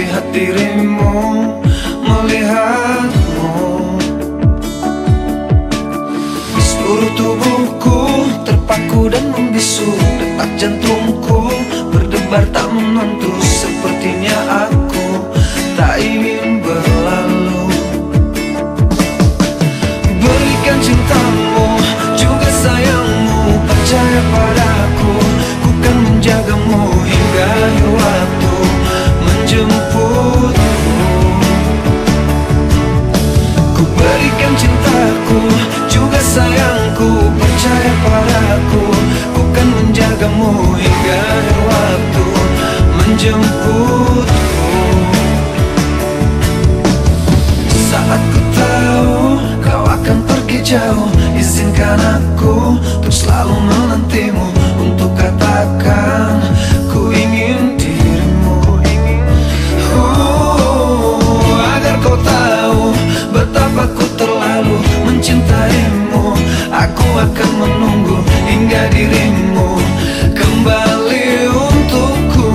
melihat dirimu, melihatmu. Seluruh tubuhku terpaku dan membisu, detak jantungku berdebar tak menentu. Sepertinya aku tak ingin berlalu. Berikan cintamu, juga sayangmu, percaya padaku. Ku kan menjagamu hingga akhir waktu, menjemputmu. Ku berikan cintaku, juga sayangku, percaya padaku. Ku kan menjagamu hingga akhir waktu, menjemputmu. Saat ku tahu kau akan pergi jauh, izinkan aku untuk selalu menantimu, untuk katakan ku ingin dirimu. Agar kau tahu betapa ku terlalu mencintaimu. Aku akan menunggu hingga dirimu kembali untukku.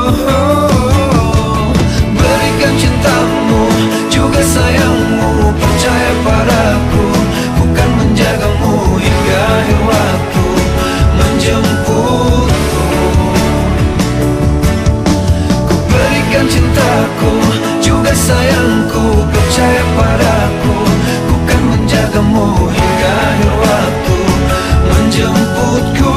Berikan cintamu, juga sayangmu, percaya padaku. Ku kan menjagamu hingga akhir waktu, menjemputmu. Ku berikan cintaku, juga sayangku, percaya padaku. Ku kan menjagamu hingga akhir waktu, menjemputku.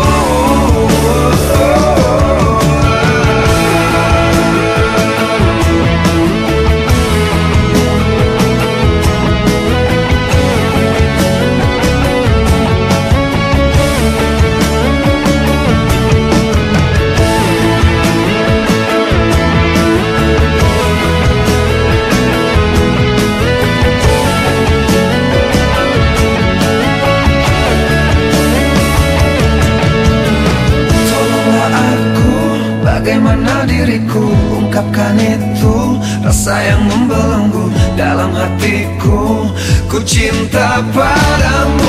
Bagaimana diriku ungkapkan itu, rasa yang membelenggu dalam hatiku. Ku cinta padamu.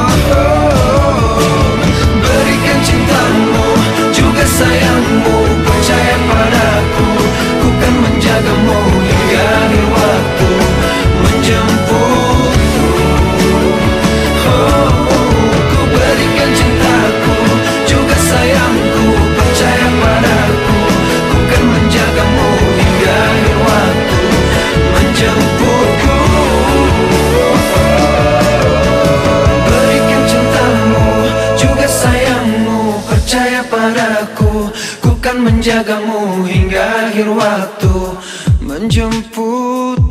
Berikan cintamu, juga sayangmu, percaya padaku. Ku kan menjagamu hingga akhir waktu, menjemputmu. Ku berikan cintaku, juga sayangku, percaya padaku. Ku kan menjagamu hingga akhir waktu, menjemputku. Berikan cintamu, juga sayangmu, percaya padaku. Ku kan menjagamu hingga akhir waktu, menjemputmu.